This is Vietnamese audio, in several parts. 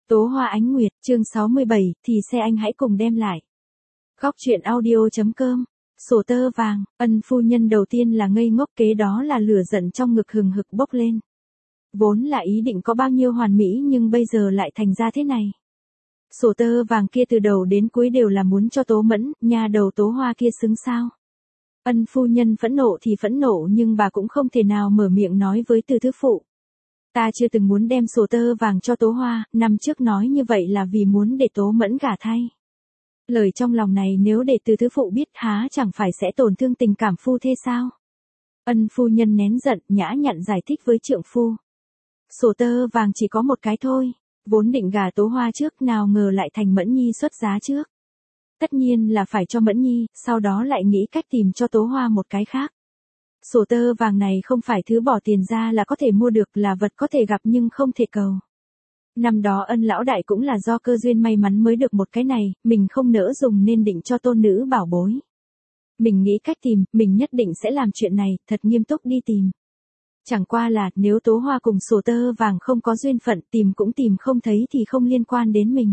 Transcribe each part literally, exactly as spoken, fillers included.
Tố Hoa Ánh Nguyệt, chương sáu mươi bảy, thì xe anh hãy cùng đem lại. Góc truyện audio.com, sổ tơ vàng, ân phu nhân đầu tiên là ngây ngốc, kế đó là lửa giận trong ngực hừng hực bốc lên. Vốn là ý định có bao nhiêu hoàn mỹ nhưng bây giờ lại thành ra thế này. Sổ tơ vàng kia từ đầu đến cuối đều là muốn cho Tố Mẫn, nhà đầu Tố Hoa kia xứng sao. Ân phu nhân phẫn nộ thì phẫn nộ nhưng bà cũng không thể nào mở miệng nói với Từ Thứ Phụ. Ta chưa từng muốn đem sổ tơ vàng cho Tố Hoa, năm trước nói như vậy là vì muốn để Tố Mẫn gả thay. Lời trong lòng này nếu để Từ Thứ Phụ biết há chẳng phải sẽ tổn thương tình cảm phu thê sao. Ân phu nhân nén giận, nhã nhặn giải thích với trượng phu. Sổ tơ vàng chỉ có một cái thôi, vốn định gả Tố Hoa trước nào ngờ lại thành Mẫn Nhi xuất giá trước. Tất nhiên là phải cho Mẫn Nhi, sau đó lại nghĩ cách tìm cho Tố Hoa một cái khác. Sổ tơ vàng này không phải thứ bỏ tiền ra là có thể mua được, là vật có thể gặp nhưng không thể cầu. Năm đó Ân lão đại cũng là do cơ duyên may mắn mới được một cái này, mình không nỡ dùng nên định cho tôn nữ bảo bối. Mình nghĩ cách tìm, mình nhất định sẽ làm chuyện này, thật nghiêm túc đi tìm. Chẳng qua là, nếu Tố Hoa cùng sổ tơ vàng không có duyên phận, tìm cũng tìm không thấy thì không liên quan đến mình.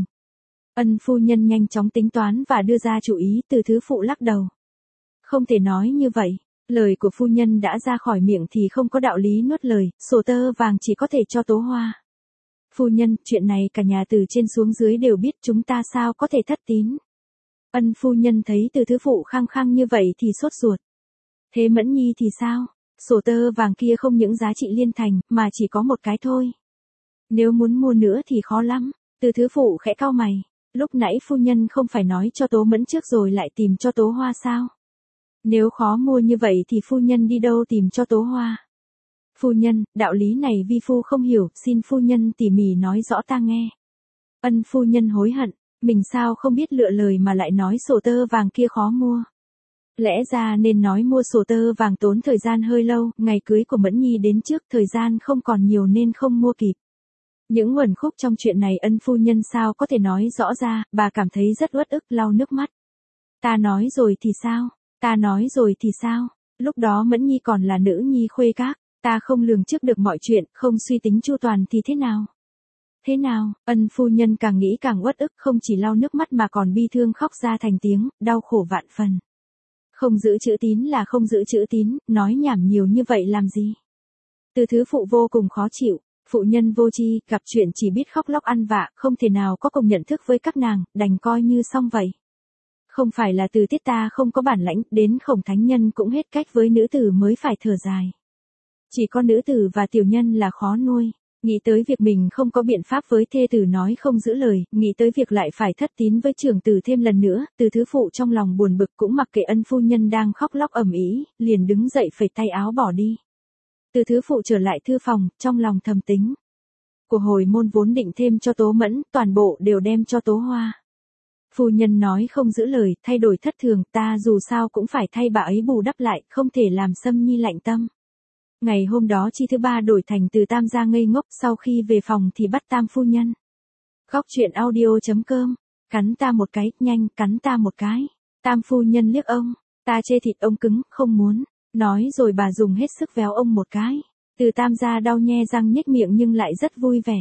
Ân phu nhân nhanh chóng tính toán và đưa ra chủ ý. Từ Thứ Phụ lắc đầu. Không thể nói như vậy. Lời của phu nhân đã ra khỏi miệng thì không có đạo lý nuốt lời, sổ tơ vàng chỉ có thể cho Tố Hoa. Phu nhân, chuyện này cả nhà từ trên xuống dưới đều biết, chúng ta sao có thể thất tín. Ân phu nhân thấy Từ Thứ Phụ khăng khăng như vậy thì sốt ruột. Thế Mẫn Nhi thì sao? Sổ tơ vàng kia không những giá trị liên thành, mà chỉ có một cái thôi. Nếu muốn mua nữa thì khó lắm. Từ Thứ Phụ khẽ cau mày. Lúc nãy phu nhân không phải nói cho Tố Mẫn trước rồi lại tìm cho Tố Hoa sao? Nếu khó mua như vậy thì phu nhân đi đâu tìm cho Tố Hoa? Phu nhân, đạo lý này vi phu không hiểu, xin phu nhân tỉ mỉ nói rõ ta nghe. Ân phu nhân hối hận, mình sao không biết lựa lời mà lại nói sổ tơ vàng kia khó mua. Lẽ ra nên nói mua sổ tơ vàng tốn thời gian hơi lâu, ngày cưới của Mẫn Nhi đến trước, thời gian không còn nhiều nên không mua kịp. Những uẩn khúc trong chuyện này ân phu nhân sao có thể nói rõ ra, bà cảm thấy rất uất ức, lau nước mắt. Ta nói rồi thì sao? Ta nói rồi thì sao? Lúc đó Mẫn Nhi còn là nữ nhi khuê các, ta không lường trước được mọi chuyện, không suy tính chu toàn thì thế nào? Thế nào? Ân phu nhân càng nghĩ càng uất ức, không chỉ lau nước mắt mà còn bi thương khóc ra thành tiếng, đau khổ vạn phần. Không giữ chữ tín là không giữ chữ tín, nói nhảm nhiều như vậy làm gì? Từ Thứ Phụ vô cùng khó chịu, phụ nhân vô tri, gặp chuyện chỉ biết khóc lóc ăn vạ, không thể nào có cùng nhận thức với các nàng, đành coi như xong vậy. Không phải là Từ Tiết ta không có bản lãnh, đến Khổng Thánh Nhân cũng hết cách với nữ tử mới phải thở dài. Chỉ có nữ tử và tiểu nhân là khó nuôi. Nghĩ tới việc mình không có biện pháp với thê tử nói không giữ lời, nghĩ tới việc lại phải thất tín với trưởng tử thêm lần nữa, Từ Thứ Phụ trong lòng buồn bực cũng mặc kệ ân phu nhân đang khóc lóc ầm ĩ, liền đứng dậy phẩy tay áo bỏ đi. Từ Thứ Phụ trở lại thư phòng, trong lòng thầm tính. Của hồi môn vốn định thêm cho Tố Mẫn, toàn bộ đều đem cho Tố Hoa. Phu nhân nói không giữ lời, thay đổi thất thường, ta dù sao cũng phải thay bà ấy bù đắp lại, không thể làm Sâm Nhi lạnh tâm. Ngày hôm đó chi thứ ba đổi thành Từ Tam ra ngây ngốc, sau khi về phòng thì bắt Tam phu nhân. Góc truyện audio.com, cắn ta một cái, nhanh, cắn ta một cái. Tam phu nhân liếc ông, ta chê thịt ông cứng, không muốn. Nói rồi bà dùng hết sức véo ông một cái. Từ Tam gia đau nhe răng nhếch miệng nhưng lại rất vui vẻ.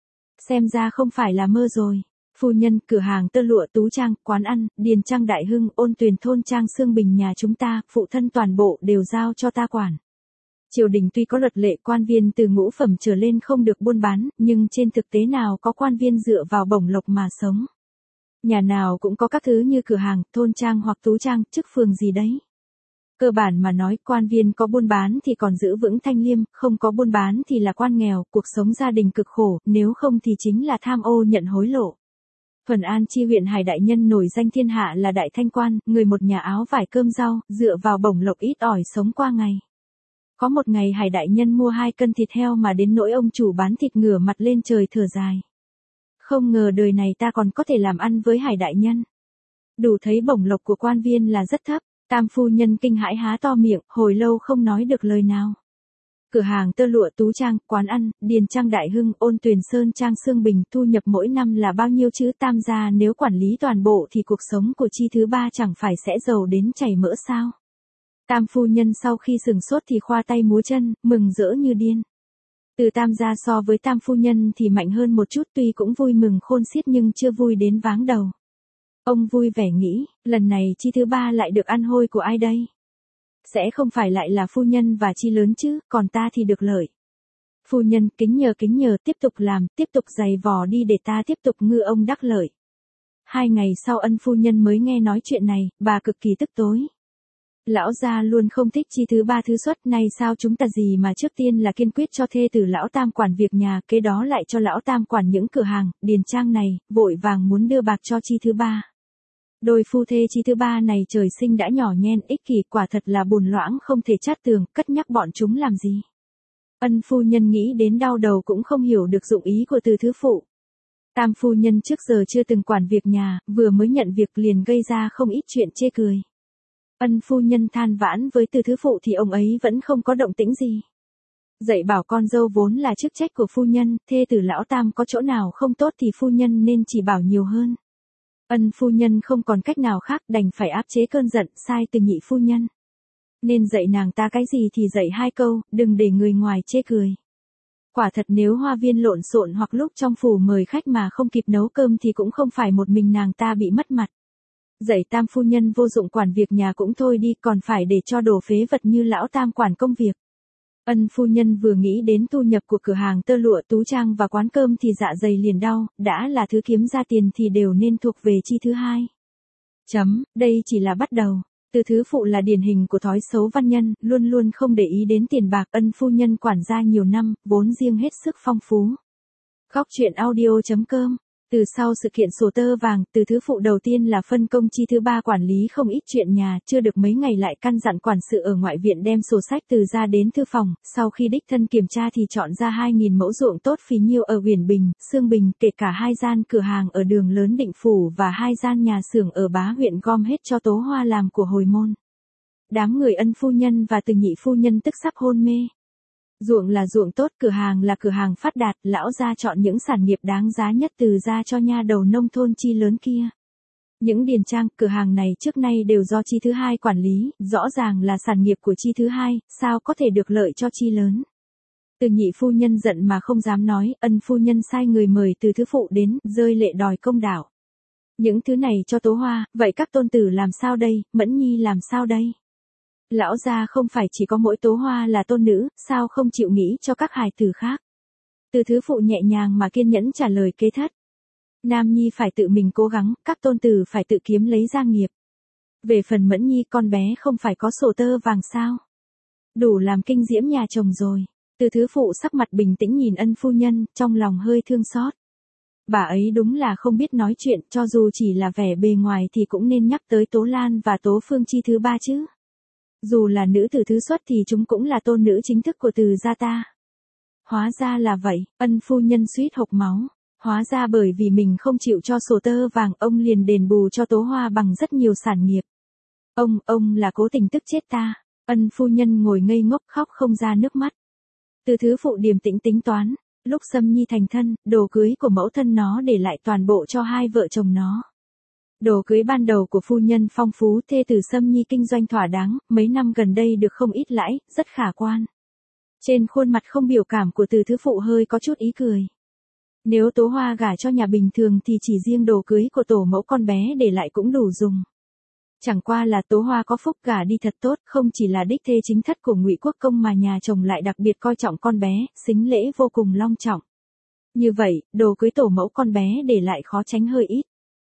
Xem ra không phải là mơ rồi. Phu nhân, cửa hàng tơ lụa Tú Trang, quán ăn, Điền Trang Đại Hưng, Ôn Tuyền thôn Trang Sương Bình nhà chúng ta, phụ thân toàn bộ đều giao cho ta quản. Triều đình tuy có luật lệ quan viên từ ngũ phẩm trở lên không được buôn bán, nhưng trên thực tế nào có quan viên dựa vào bổng lộc mà sống. Nhà nào cũng có các thứ như cửa hàng, thôn trang hoặc tú trang, chức phường gì đấy. Cơ bản mà nói, quan viên có buôn bán thì còn giữ vững thanh liêm, không có buôn bán thì là quan nghèo, cuộc sống gia đình cực khổ, nếu không thì chính là tham ô nhận hối lộ. Thuần An Chi huyện Hải Đại Nhân nổi danh thiên hạ là đại thanh quan, người một nhà áo vải cơm rau, dựa vào bổng lộc ít ỏi sống qua ngày. Có một ngày Hải Đại Nhân mua hai cân thịt heo mà đến nỗi ông chủ bán thịt ngửa mặt lên trời thở dài. Không ngờ đời này ta còn có thể làm ăn với Hải Đại Nhân. Đủ thấy bổng lộc của quan viên là rất thấp. Tam phu nhân kinh hãi há to miệng, hồi lâu không nói được lời nào. Cửa hàng tơ lụa Tú Trang, quán ăn, Điền Trang Đại Hưng, Ôn Tuyền Sơn Trang Sương Bình, thu nhập mỗi năm là bao nhiêu chứ? Tam gia nếu quản lý toàn bộ thì cuộc sống của chi thứ ba chẳng phải sẽ giàu đến chảy mỡ sao? Tam phu nhân sau khi sừng sốt thì khoa tay múa chân, mừng rỡ như điên. Từ Tam gia so với Tam phu nhân thì mạnh hơn một chút, tuy cũng vui mừng khôn xiết nhưng chưa vui đến váng đầu. Ông vui vẻ nghĩ, lần này chi thứ ba lại được ăn hôi của ai đây? Sẽ không phải lại là phu nhân và chi lớn chứ, còn ta thì được lợi. Phu nhân, kính nhờ kính nhờ, tiếp tục làm, tiếp tục giày vò đi để ta tiếp tục ngư ông đắc lợi. Hai ngày sau Ân phu nhân mới nghe nói chuyện này, bà cực kỳ tức tối. Lão gia luôn không thích chi thứ ba thứ xuất, này sao chúng ta gì mà trước tiên là kiên quyết cho thê tử lão Tam quản việc nhà, kế đó lại cho lão Tam quản những cửa hàng, điền trang này, vội vàng muốn đưa bạc cho chi thứ ba. Đôi phu thê chi thứ ba này trời sinh đã nhỏ nhen ích kỷ, quả thật là bùn loãng không thể chát tường, cất nhắc bọn chúng làm gì. Ân phu nhân nghĩ đến đau đầu cũng không hiểu được dụng ý của Từ thứ phụ. Tam phu nhân trước giờ chưa từng quản việc nhà, vừa mới nhận việc liền gây ra không ít chuyện chê cười. Ân phu nhân than vãn với Từ thứ phụ thì ông ấy vẫn không có động tĩnh gì. Dạy bảo con dâu vốn là chức trách của phu nhân, thê tử lão Tam có chỗ nào không tốt thì phu nhân nên chỉ bảo nhiều hơn. Ân phu nhân không còn cách nào khác, đành phải áp chế cơn giận, sai Từ nhị phu nhân. Nên dạy nàng ta cái gì thì dạy hai câu, đừng để người ngoài chê cười. Quả thật nếu hoa viên lộn xộn hoặc lúc trong phủ mời khách mà không kịp nấu cơm thì cũng không phải một mình nàng ta bị mất mặt. Dạy Tam phu nhân vô dụng quản việc nhà cũng thôi đi, còn phải để cho đồ phế vật như lão Tam quản công việc. Ân phu nhân vừa nghĩ đến thu nhập của cửa hàng tơ lụa tú trang và quán cơm thì dạ dày liền đau, đã là thứ kiếm ra tiền thì đều nên thuộc về chi thứ hai. Chấm, đây chỉ là bắt đầu. Từ thứ phụ là điển hình của thói xấu văn nhân, luôn luôn không để ý đến tiền bạc. Ân phu nhân quản gia nhiều năm, vốn riêng hết sức phong phú. Góc truyện audio chấm com. Từ sau sự kiện sổ tơ vàng, Từ thứ phụ đầu tiên là phân công chi thứ ba quản lý không ít chuyện nhà, chưa được mấy ngày lại căn dặn quản sự ở ngoại viện đem sổ sách từ ra đến thư phòng, sau khi đích thân kiểm tra thì chọn ra hai nghìn mẫu ruộng tốt phì nhiêu ở Uyển Bình, Sương Bình, kể cả hai gian cửa hàng ở đường lớn Định Phủ và hai gian nhà xưởng ở Bá huyện gom hết cho Tố Hoa làm của hồi môn. Đám người Ân phu nhân và Từ nhị phu nhân tức sắp hôn mê. Ruộng là ruộng tốt, cửa hàng là cửa hàng phát đạt, lão gia chọn những sản nghiệp đáng giá nhất từ ra cho nha đầu nông thôn chi lớn kia. Những điền trang, cửa hàng này trước nay đều do chi thứ hai quản lý, rõ ràng là sản nghiệp của chi thứ hai, sao có thể được lợi cho chi lớn. Từ nhị phu nhân giận mà không dám nói, Ân phu nhân sai người mời Từ thứ phụ đến, rơi lệ đòi công đạo. Những thứ này cho Tố Hoa, vậy các tôn tử làm sao đây, Mẫn Nhi làm sao đây? Lão gia không phải chỉ có mỗi Tố Hoa là tôn nữ, sao không chịu nghĩ cho các hài tử khác? Từ thứ phụ nhẹ nhàng mà kiên nhẫn trả lời kế thất. Nam Nhi phải tự mình cố gắng, các tôn tử phải tự kiếm lấy gia nghiệp. Về phần Mẫn Nhi, con bé không phải có sổ tơ vàng sao? Đủ làm kinh diễm nhà chồng rồi. Từ thứ phụ sắc mặt bình tĩnh nhìn Ân phu nhân, trong lòng hơi thương xót. Bà ấy đúng là không biết nói chuyện, cho dù chỉ là vẻ bề ngoài thì cũng nên nhắc tới Tố Lan và Tố Phương chi thứ ba chứ. Dù là nữ tử thứ xuất thì chúng cũng là tôn nữ chính thức của Từ gia ta. Hóa ra là vậy, Ân phu nhân suýt hộc máu. Hóa ra bởi vì mình không chịu cho sổ tơ vàng, ông liền đền bù cho Tố Hoa bằng rất nhiều sản nghiệp. Ông, ông là cố tình tức chết ta. Ân phu nhân ngồi ngây ngốc khóc không ra nước mắt. Từ thứ phụ điềm tĩnh tính toán, lúc Sâm Nhi thành thân, đồ cưới của mẫu thân nó để lại toàn bộ cho hai vợ chồng nó. Đồ cưới ban đầu của phu nhân phong phú, thê tử Sâm Nhi kinh doanh thỏa đáng, mấy năm gần đây được không ít lãi, rất khả quan. Trên khuôn mặt không biểu cảm của Từ thứ phụ hơi có chút ý cười. Nếu Tố Hoa gả cho nhà bình thường thì chỉ riêng đồ cưới của tổ mẫu con bé để lại cũng đủ dùng. Chẳng qua là Tố Hoa có phúc gả đi thật tốt, không chỉ là đích thê chính thất của Ngụy Quốc công mà nhà chồng lại đặc biệt coi trọng con bé, sính lễ vô cùng long trọng. Như vậy, đồ cưới tổ mẫu con bé để lại khó tránh hơi ít.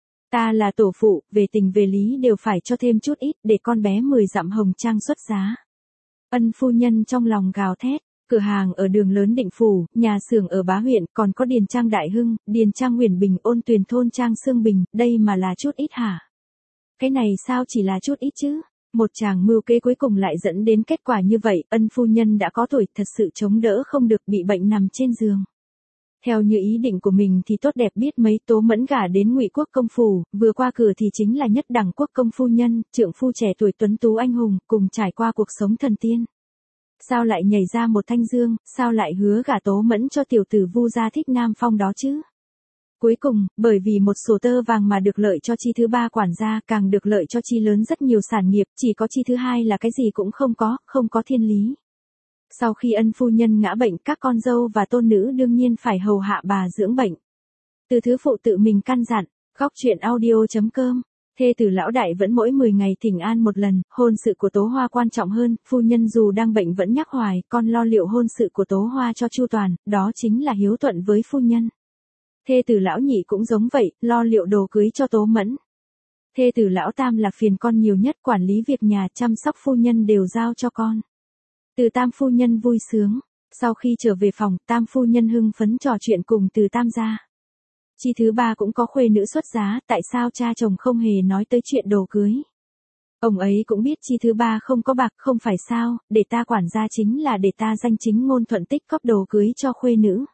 Ta là tổ phụ, về tình về lý đều phải cho thêm chút ít để con bé mười dặm hồng trang xuất giá. Ân phu nhân trong lòng gào thét. Cửa hàng ở đường lớn Định Phủ, nhà xưởng ở Bá huyện, còn có điền trang Đại Hưng, điền trang Uyển Bình, Ôn Tuyền thôn trang Sương Bình, đây mà là chút ít hả? Cái này sao chỉ là chút ít chứ? Một chàng mưu kế cuối cùng lại dẫn đến kết quả như vậy, Ân phu nhân đã có tuổi, thật sự chống đỡ không được, bị bệnh nằm trên giường. Theo như ý định của mình thì tốt đẹp biết mấy, Tố Mẫn gả đến Ngụy Quốc công phủ, vừa qua cửa thì chính là nhất đẳng quốc công phu nhân, trượng phu trẻ tuổi tuấn tú anh hùng, cùng trải qua cuộc sống thần tiên. Sao lại nhảy ra một Thanh Dương, sao lại hứa gả Tố Mẫn cho tiểu tử Vu gia Thích Nam Phong đó chứ? Cuối cùng, bởi vì một sổ tơ vàng mà được lợi cho chi thứ ba quản gia, càng được lợi cho chi lớn rất nhiều sản nghiệp, chỉ có chi thứ hai là cái gì cũng không có, không có thiên lý. Sau khi ân phu nhân ngã bệnh, các con dâu và tôn nữ đương nhiên phải hầu hạ bà dưỡng bệnh. Từ thứ phụ tự mình căn dặn, góc chuyện audio chấm com. Thê tử lão đại vẫn mỗi mười ngày thỉnh an một lần, hôn sự của Tố Hoa quan trọng hơn, phu nhân dù đang bệnh vẫn nhắc hoài, con lo liệu hôn sự của Tố Hoa cho chu toàn, đó chính là hiếu thuận với phu nhân. Thê tử lão nhị cũng giống vậy, lo liệu đồ cưới cho Tố Mẫn. Thê tử lão tam là phiền con nhiều nhất, quản lý việc nhà, chăm sóc phu nhân đều giao cho con. Từ tam phu nhân vui sướng, sau khi trở về phòng, tam phu nhân hưng phấn trò chuyện cùng từ tam gia. Chi thứ ba cũng có khuê nữ xuất giá, tại sao cha chồng không hề nói tới chuyện đồ cưới. Ông ấy cũng biết chi thứ ba không có bạc, không phải sao, để ta quản gia chính là để ta danh chính ngôn thuận tích cóp đồ cưới cho khuê nữ.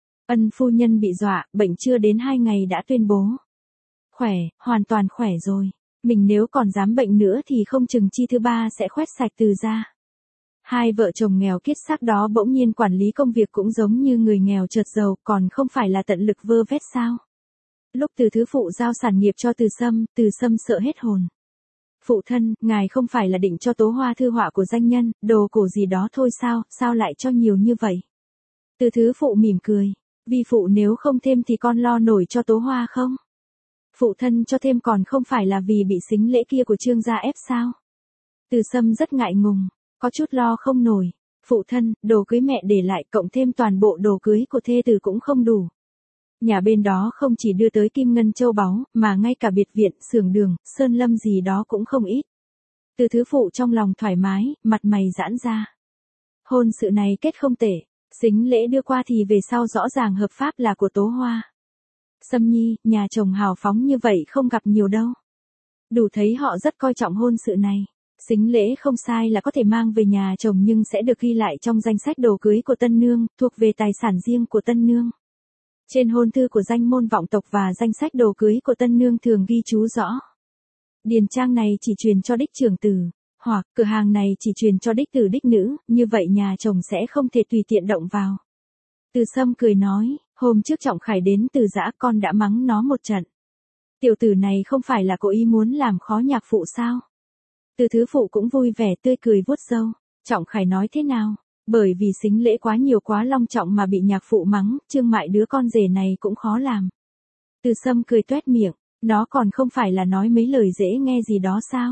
Ân phu nhân bị dọa, bệnh chưa đến hai ngày đã tuyên bố. Khỏe, hoàn toàn khỏe rồi. Mình nếu còn dám bệnh nữa thì không chừng chi thứ ba sẽ khoét sạch từ ra. Hai vợ chồng nghèo kiết xác đó bỗng nhiên quản lý công việc cũng giống như người nghèo chợt giàu, còn không phải là tận lực vơ vét sao. Lúc từ thứ phụ giao sản nghiệp cho từ sâm, từ sâm sợ hết hồn. Phụ thân, ngài không phải là định cho Tố Hoa thư họa của danh nhân, đồ cổ gì đó thôi sao, sao lại cho nhiều như vậy. Từ thứ phụ mỉm cười, vì phụ nếu không thêm thì con lo nổi cho Tố Hoa không? Phụ thân cho thêm còn không phải là vì bị sính lễ kia của Trương gia ép sao? Từ sâm rất ngại ngùng, có chút lo không nổi. Phụ thân, đồ cưới mẹ để lại cộng thêm toàn bộ đồ cưới của thê tử cũng không đủ. Nhà bên đó không chỉ đưa tới kim ngân châu báu, mà ngay cả biệt viện, xưởng đường, sơn lâm gì đó cũng không ít. Từ thứ phụ trong lòng thoải mái, mặt mày giãn ra. Hôn sự này kết không tệ, sính lễ đưa qua thì về sau rõ ràng hợp pháp là của Tố Hoa. Sâm nhi, nhà chồng hào phóng như vậy không gặp nhiều đâu. Đủ thấy họ rất coi trọng hôn sự này. Sính lễ không sai là có thể mang về nhà chồng nhưng sẽ được ghi lại trong danh sách đồ cưới của tân nương, thuộc về tài sản riêng của tân nương. Trên hôn thư của danh môn vọng tộc và danh sách đồ cưới của tân nương thường ghi chú rõ. Điền trang này chỉ truyền cho đích trưởng tử, hoặc cửa hàng này chỉ truyền cho đích tử đích nữ, như vậy nhà chồng sẽ không thể tùy tiện động vào. Từ sâm cười nói, hôm trước Trọng Khải đến từ giã con đã mắng nó một trận. Tiểu tử này không phải là cố ý muốn làm khó nhạc phụ sao? Từ thứ phụ cũng vui vẻ tươi cười vuốt râu. Trọng Khải nói thế nào? Bởi vì sính lễ quá nhiều quá long trọng mà bị nhạc phụ mắng, Trương Mại đứa con rể này cũng khó làm. Từ sâm cười tuét miệng, nó còn không phải là nói mấy lời dễ nghe gì đó sao?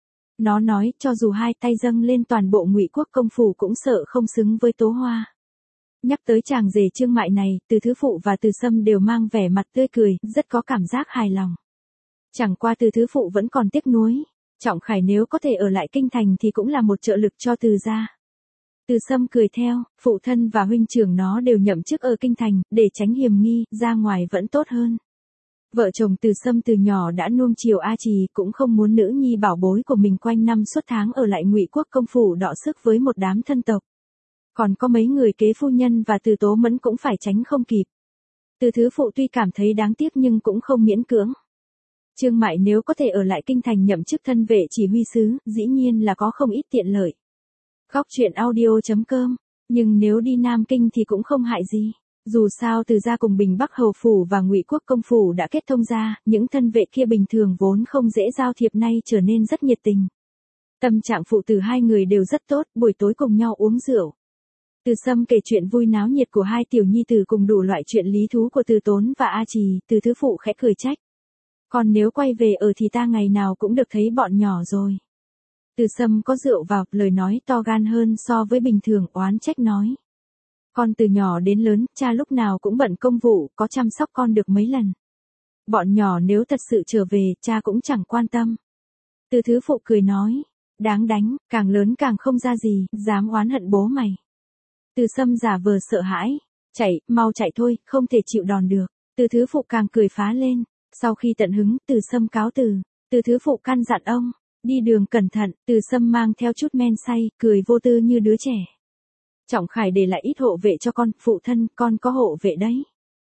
Nó nói cho dù hai tay dâng lên toàn bộ Ngụy Quốc công phủ cũng sợ không xứng với Tố Hoa. Nhắc tới chàng rể Trương Mại này, từ thứ phụ và từ sâm đều mang vẻ mặt tươi cười, rất có cảm giác hài lòng. Chẳng qua từ thứ phụ vẫn còn tiếc nuối. Trọng Khải nếu có thể ở lại kinh thành thì cũng là một trợ lực cho từ gia. Từ sâm cười theo, phụ thân và huynh trưởng nó đều nhậm chức ở kinh thành, để tránh hiềm nghi, ra ngoài vẫn tốt hơn. Vợ chồng từ sâm từ nhỏ đã nuông chiều A Trì, cũng không muốn nữ nhi bảo bối của mình quanh năm suốt tháng ở lại Ngụy Quốc công phủ đọ sức với một đám thân tộc. Còn có mấy người kế phu nhân và từ Tố Mẫn cũng phải tránh không kịp. Từ thứ phụ tuy cảm thấy đáng tiếc nhưng cũng không miễn cưỡng. Trương Mại nếu có thể ở lại kinh thành nhậm chức thân vệ chỉ huy sứ, dĩ nhiên là có không ít tiện lợi. Góc chuyện audio chấm com, nhưng nếu đi Nam Kinh thì cũng không hại gì. Dù sao từ gia cùng Bình Bắc Hầu Phủ và Ngụy Quốc Công Phủ đã kết thông ra, những thân vệ kia bình thường vốn không dễ giao thiệp nay trở nên rất nhiệt tình. Tâm trạng phụ tử hai người đều rất tốt, buổi tối cùng nhau uống rượu. Từ sâm kể chuyện vui náo nhiệt của hai tiểu nhi tử cùng đủ loại chuyện lý thú của Từ Tốn và A Trì, từ thứ phụ khẽ cười trách. Còn nếu quay về ở thì ta ngày nào cũng được thấy bọn nhỏ rồi. Từ sâm có rượu vào, lời nói to gan hơn so với bình thường, oán trách nói. Con từ nhỏ đến lớn, cha lúc nào cũng bận công vụ, có chăm sóc con được mấy lần. Bọn nhỏ nếu thật sự trở về, cha cũng chẳng quan tâm. Từ thứ phụ cười nói, đáng đánh, càng lớn càng không ra gì, dám oán hận bố mày. Từ sâm giả vờ sợ hãi, chạy, mau chạy thôi, không thể chịu đòn được. Từ thứ phụ càng cười phá lên. Sau khi tận hứng, từ sâm cáo từ, từ thứ phụ căn dặn ông, đi đường cẩn thận, từ sâm mang theo chút men say, cười vô tư như đứa trẻ. Trọng Khải để lại ít hộ vệ cho con, phụ thân, con có hộ vệ đấy.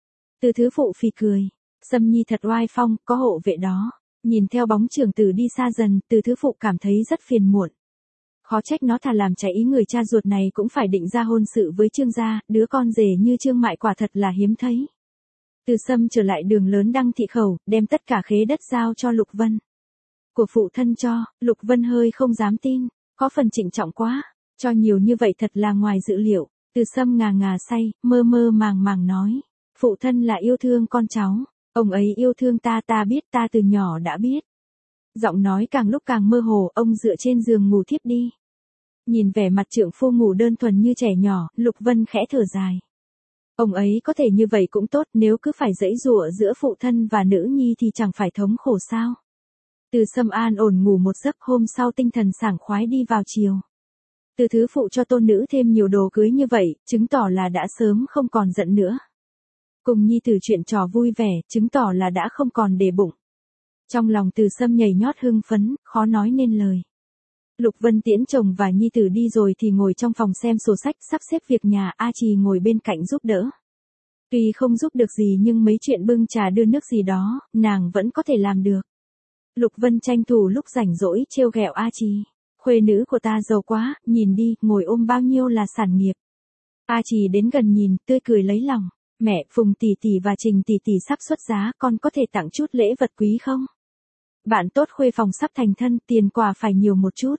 Từ thứ phụ phì cười, Sâm nhi thật oai phong, có hộ vệ đó. Nhìn theo bóng trưởng tử đi xa dần, từ thứ phụ cảm thấy rất phiền muộn. Khó trách nó thà làm trái ý người cha ruột này cũng phải định ra hôn sự với Trương gia, đứa con rể như Trương Mại quả thật là hiếm thấy. Từ Sâm trở lại đường lớn Đăng Thị Khẩu, đem tất cả khế đất giao cho Lục Vân. Của phụ thân cho, Lục Vân hơi không dám tin, có phần trịnh trọng quá. Cho nhiều như vậy thật là ngoài dự liệu, Từ Sâm ngà ngà say, mơ mơ màng màng nói. Phụ thân là yêu thương con cháu, ông ấy yêu thương ta ta biết ta từ nhỏ đã biết. Giọng nói càng lúc càng mơ hồ, ông dựa trên giường ngủ thiếp đi. Nhìn vẻ mặt trượng phu ngủ đơn thuần như trẻ nhỏ, Lục Vân khẽ thở dài. Ông ấy có thể như vậy cũng tốt, nếu cứ phải giãy giụa giữa phụ thân và nữ nhi thì chẳng phải thống khổ sao. Từ Sâm an ổn ngủ một giấc, hôm sau tinh thần sảng khoái đi vào chiều. Từ thứ phụ cho tôn nữ thêm nhiều đồ cưới như vậy, chứng tỏ là đã sớm không còn giận nữa. Cùng nhi tử chuyện trò vui vẻ, chứng tỏ là đã không còn để bụng. Trong lòng Từ Sâm nhảy nhót hưng phấn, khó nói nên lời. Lục Vân tiễn chồng và nhi tử đi rồi thì ngồi trong phòng xem sổ sách, sắp xếp việc nhà. A Trì ngồi bên cạnh giúp đỡ. Tuy không giúp được gì nhưng mấy chuyện bưng trà đưa nước gì đó, nàng vẫn có thể làm được. Lục Vân tranh thủ lúc rảnh rỗi trêu ghẹo A Trì. Khuê nữ của ta giàu quá, nhìn đi, ngồi ôm bao nhiêu là sản nghiệp. A Trì đến gần nhìn, tươi cười lấy lòng. Mẹ, Phùng tỷ tỷ và Trình tỷ tỷ sắp xuất giá, con có thể tặng chút lễ vật quý không? Bạn tốt Khuê phòng sắp thành thân, tiền quà phải nhiều một chút.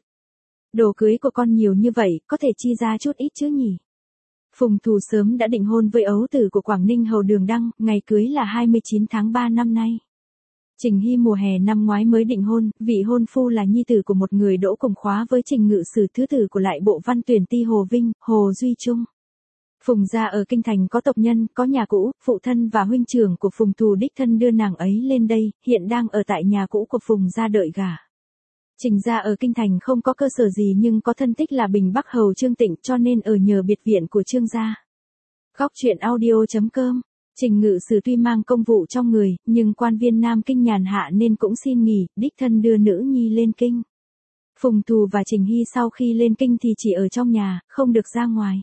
Đồ cưới của con nhiều như vậy, có thể chi ra chút ít chứ nhỉ? Phùng Thù sớm đã định hôn với ấu tử của Quảng Ninh Hầu Đường Đăng, ngày cưới là hai mươi chín tháng ba năm nay. Trình Hy mùa hè năm ngoái mới định hôn, vị hôn phu là nhi tử của một người đỗ cùng khóa với Trình Ngự Sử thứ tử của lại bộ văn tuyển ti Hồ Vinh, Hồ Duy Trung. Phùng gia ở kinh thành có tộc nhân, có nhà cũ, phụ thân và huynh trưởng của Phùng Thù đích thân đưa nàng ấy lên đây, hiện đang ở tại nhà cũ của Phùng gia đợi gả. Trình gia ở kinh thành không có cơ sở gì nhưng có thân tích là Bình Bắc Hầu Trương Tịnh, cho nên ở nhờ biệt viện của Trương gia. Góc truyện audio chấm com. Trình Ngự Sử tuy mang công vụ trong người, nhưng quan viên Nam Kinh nhàn hạ nên cũng xin nghỉ, đích thân đưa nữ nhi lên kinh. Phùng Thù và Trình Hy sau khi lên kinh thì chỉ ở trong nhà, không được ra ngoài.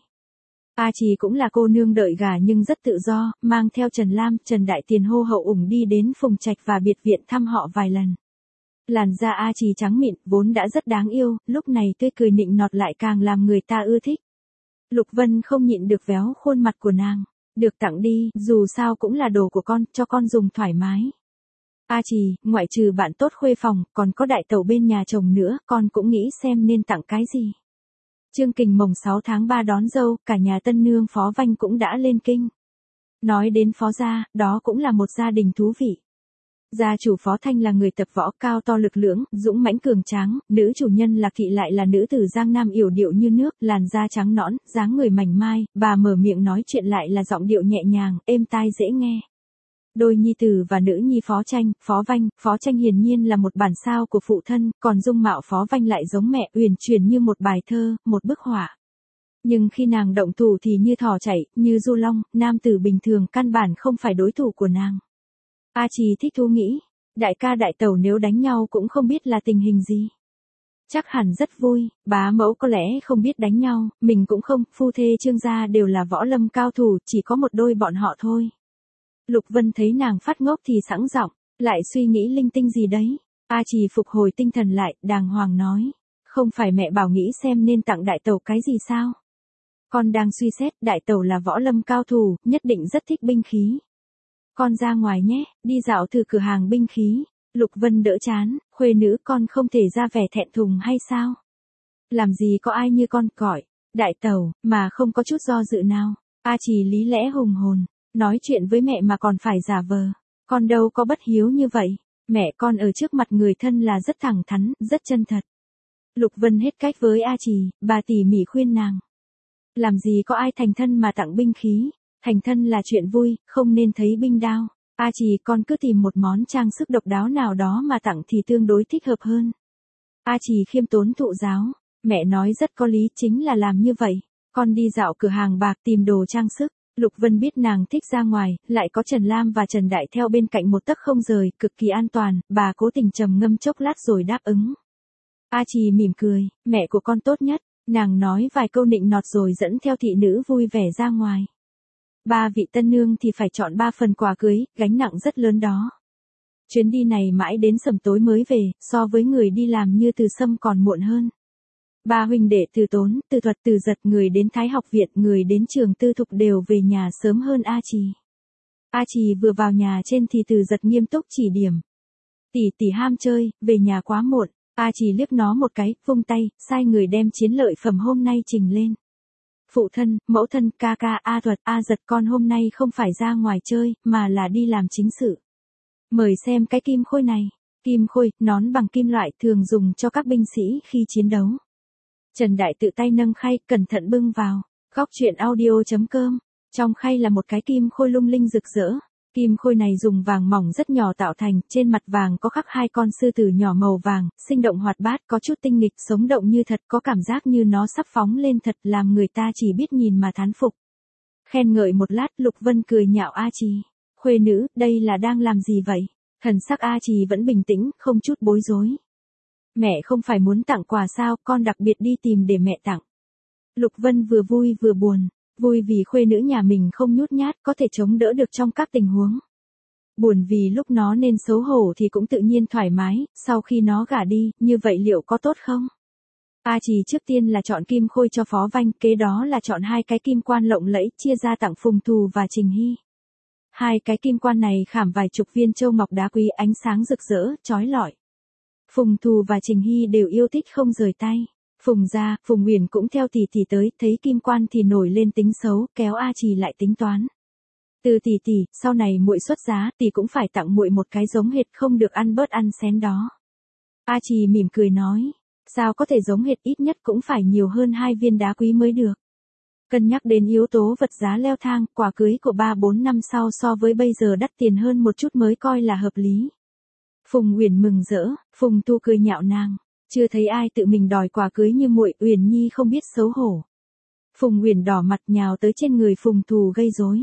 A Trì cũng là cô nương đợi gả nhưng rất tự do, mang theo Trần Lam, Trần Đại Tiền hô hậu ủng đi đến Phùng Trạch và biệt viện thăm họ vài lần. Làn da A Trì trắng mịn, vốn đã rất đáng yêu, lúc này tươi cười nịnh nọt lại càng làm người ta ưa thích. Lục Vân không nhịn được véo khuôn mặt của nàng. Được tặng đi, dù sao cũng là đồ của con, cho con dùng thoải mái. A Trì, ngoại trừ bạn tốt Khuê phòng, còn có đại tẩu bên nhà chồng nữa, con cũng nghĩ xem nên tặng cái gì. Chương Kình mồng sáu tháng ba đón dâu, cả nhà tân nương Phó Vanh cũng đã lên kinh. Nói đến Phó gia, đó cũng là một gia đình thú vị. Gia chủ Phó Thanh là người tập võ cao to lực lưỡng, dũng mãnh cường tráng, nữ chủ nhân là Kỵ lại là nữ tử Giang Nam yểu điệu như nước, làn da trắng nõn, dáng người mảnh mai, bà mở miệng nói chuyện lại là giọng điệu nhẹ nhàng, êm tai dễ nghe. Đôi nhi tử và nữ nhi Phó Tranh, Phó Vanh, Phó Tranh hiển nhiên là một bản sao của phụ thân, còn dung mạo Phó Vanh lại giống mẹ, uyển chuyển như một bài thơ, một bức họa. Nhưng khi nàng động thủ thì như thỏ chạy, như du long, nam tử bình thường căn bản không phải đối thủ của nàng. A Trì thích thú nghĩ, đại ca đại tẩu nếu đánh nhau cũng không biết là tình hình gì. Chắc hẳn rất vui, bá mẫu có lẽ không biết đánh nhau, mình cũng không, phu thê Trương gia đều là võ lâm cao thủ, chỉ có một đôi bọn họ thôi. Lục Vân thấy nàng phát ngốc thì sẵn giọng, lại suy nghĩ linh tinh gì đấy. A Trì phục hồi tinh thần lại, đàng hoàng nói, không phải mẹ bảo nghĩ xem nên tặng đại tẩu cái gì sao? Con đang suy xét, đại tẩu là võ lâm cao thủ, nhất định rất thích binh khí. Con ra ngoài nhé, đi dạo thử cửa hàng binh khí. Lục Vân đỡ chán, khuê nữ con không thể ra vẻ thẹn thùng hay sao? Làm gì có ai như con gọi, đại tẩu, mà không có chút do dự nào. A Trì lý lẽ hùng hồn, nói chuyện với mẹ mà còn phải giả vờ. Con đâu có bất hiếu như vậy, mẹ con ở trước mặt người thân là rất thẳng thắn, rất chân thật. Lục Vân hết cách với A Trì, bà tỉ mỉ khuyên nàng. Làm gì có ai thành thân mà tặng binh khí. Thành thân là chuyện vui, không nên thấy binh đao. A Trì con cứ tìm một món trang sức độc đáo nào đó mà tặng thì tương đối thích hợp hơn. A Trì khiêm tốn thụ giáo, mẹ nói rất có lý, chính là làm như vậy. Con đi dạo cửa hàng bạc tìm đồ trang sức. Lục Vân biết nàng thích ra ngoài, lại có Trần Lam và Trần Đại theo bên cạnh một tấc không rời, cực kỳ an toàn, bà cố tình trầm ngâm chốc lát rồi đáp ứng. A Trì mỉm cười, mẹ của con tốt nhất, nàng nói vài câu nịnh nọt rồi dẫn theo thị nữ vui vẻ ra ngoài. Ba vị tân nương thì phải chọn ba phần quà cưới, gánh nặng rất lớn đó. Chuyến đi này mãi đến sầm tối mới về, so với người đi làm như Từ Sâm còn muộn hơn. Ba huynh đệ Từ Tốn, Từ Thuật, Từ Giật, người đến Thái học viện, người đến trường Tư Thục đều về nhà sớm hơn A Trì. A Trì vừa vào nhà trên thì Từ Giật nghiêm túc chỉ điểm. Tỷ tỷ ham chơi, về nhà quá muộn, A Trì liếc nó một cái, vung tay, sai người đem chiến lợi phẩm hôm nay trình lên. Phụ thân, mẫu thân, ca ca, A Thuật, A Giật con hôm nay không phải ra ngoài chơi, mà là đi làm chính sự. Mời xem cái kim khôi này. Kim khôi, nón bằng kim loại thường dùng cho các binh sĩ khi chiến đấu. Trần Đại tự tay nâng khay, cẩn thận bưng vào. Góc truyện audio chấm com. Trong khay là một cái kim khôi lung linh rực rỡ. Kim khôi này dùng vàng mỏng rất nhỏ tạo thành, trên mặt vàng có khắc hai con sư tử nhỏ màu vàng, sinh động hoạt bát, có chút tinh nghịch, sống động như thật, có cảm giác như nó sắp phóng lên thật, làm người ta chỉ biết nhìn mà thán phục. Khen ngợi một lát, Lục Vân cười nhạo A Trì. Khuê nữ, đây là đang làm gì vậy? Thần sắc A Trì vẫn bình tĩnh, không chút bối rối. Mẹ không phải muốn tặng quà sao, con đặc biệt đi tìm để mẹ tặng. Lục Vân vừa vui vừa buồn. Vui vì khuê nữ nhà mình không nhút nhát, có thể chống đỡ được trong các tình huống. Buồn vì lúc nó nên xấu hổ thì cũng tự nhiên thoải mái, sau khi nó gả đi, như vậy liệu có tốt không? A Trì trước tiên là chọn kim khôi cho Phó Vanh, kế đó là chọn hai cái kim quan lộng lẫy, chia ra tặng Phùng Thù và Trình Hy. Hai cái kim quan này khảm vài chục viên châu ngọc đá quý ánh sáng rực rỡ, chói lọi. Phùng Thù và Trình Hy đều yêu thích không rời tay. Phùng gia, Phùng Uyển cũng theo tỷ tỷ tới, thấy kim quan thì nổi lên tính xấu, kéo A Trì lại tính toán. Từ tỷ tỷ, sau này muội xuất giá, tỷ cũng phải tặng muội một cái giống hệt, không được ăn bớt ăn xén đó. A Trì mỉm cười nói, sao có thể giống hệt, ít nhất cũng phải nhiều hơn hai viên đá quý mới được. Cân nhắc đến yếu tố vật giá leo thang, quà cưới của ba bốn năm sau so với bây giờ đắt tiền hơn một chút mới coi là hợp lý. Phùng Uyển mừng rỡ, Phùng Tu cười nhạo nàng. Chưa thấy ai tự mình đòi quà cưới như muội, Uyển Nhi không biết xấu hổ. Phùng Uyển đỏ mặt nhào tới trên người Phùng Thù gây rối.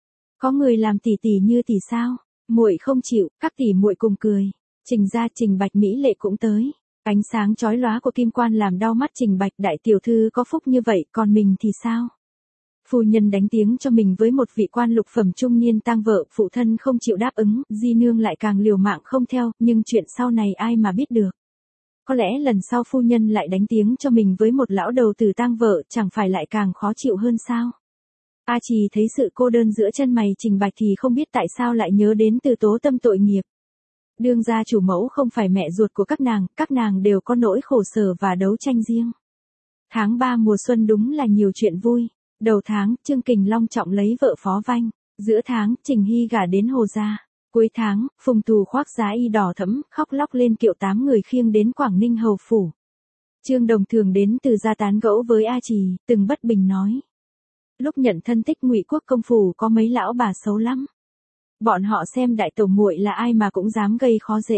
Có người làm tỷ tỷ như tỷ sao? Muội không chịu, các tỷ muội cùng cười. Trình gia, Trình Bạch mỹ lệ cũng tới. Ánh sáng chói lóa của kim quan làm đau mắt Trình Bạch, đại tiểu thư có phúc như vậy, còn mình thì sao? Phu nhân đánh tiếng cho mình với một vị quan lục phẩm trung niên tang vợ, phụ thân không chịu đáp ứng, di nương lại càng liều mạng không theo, nhưng chuyện sau này ai mà biết được. Có lẽ lần sau phu nhân lại đánh tiếng cho mình với một lão đầu tử tang vợ, chẳng phải lại càng khó chịu hơn sao? A Trì thấy sự cô đơn giữa chân mày Trình Bạch thì không biết tại sao lại nhớ đến Từ Tố Tâm tội nghiệp. Đương gia chủ mẫu không phải mẹ ruột của các nàng, các nàng đều có nỗi khổ sở và đấu tranh riêng. Tháng ba mùa xuân đúng là nhiều chuyện vui. Đầu tháng, Trương Kình long trọng lấy vợ Phó Vanh. Giữa tháng, Trình Hy gả đến Hồ gia. Cuối tháng, Phùng Thù khoác giá y đỏ thẫm, khóc lóc lên kiệu tám người khiêng đến Quảng Ninh hầu phủ. Trương Đồng thường đến từ gia tán gẫu với A Trì, từng bất bình nói. Lúc nhận thân tích Ngụy Quốc công phủ có mấy lão bà xấu lắm. Bọn họ xem đại tẩu muội là ai mà cũng dám gây khó dễ.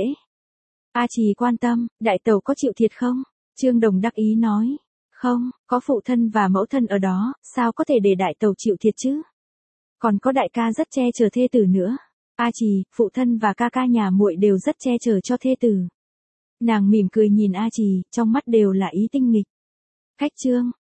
A Trì quan tâm, đại tẩu có chịu thiệt không? Trương Đồng đắc ý nói. Không, có phụ thân và mẫu thân ở đó, sao có thể để đại tẩu chịu thiệt chứ? Còn có đại ca rất che chở thê tử nữa. A Trì, phụ thân và ca ca nhà muội đều rất che chở cho thê tử. Nàng mỉm cười nhìn A Trì, trong mắt đều là ý tinh nghịch. Khách Trương,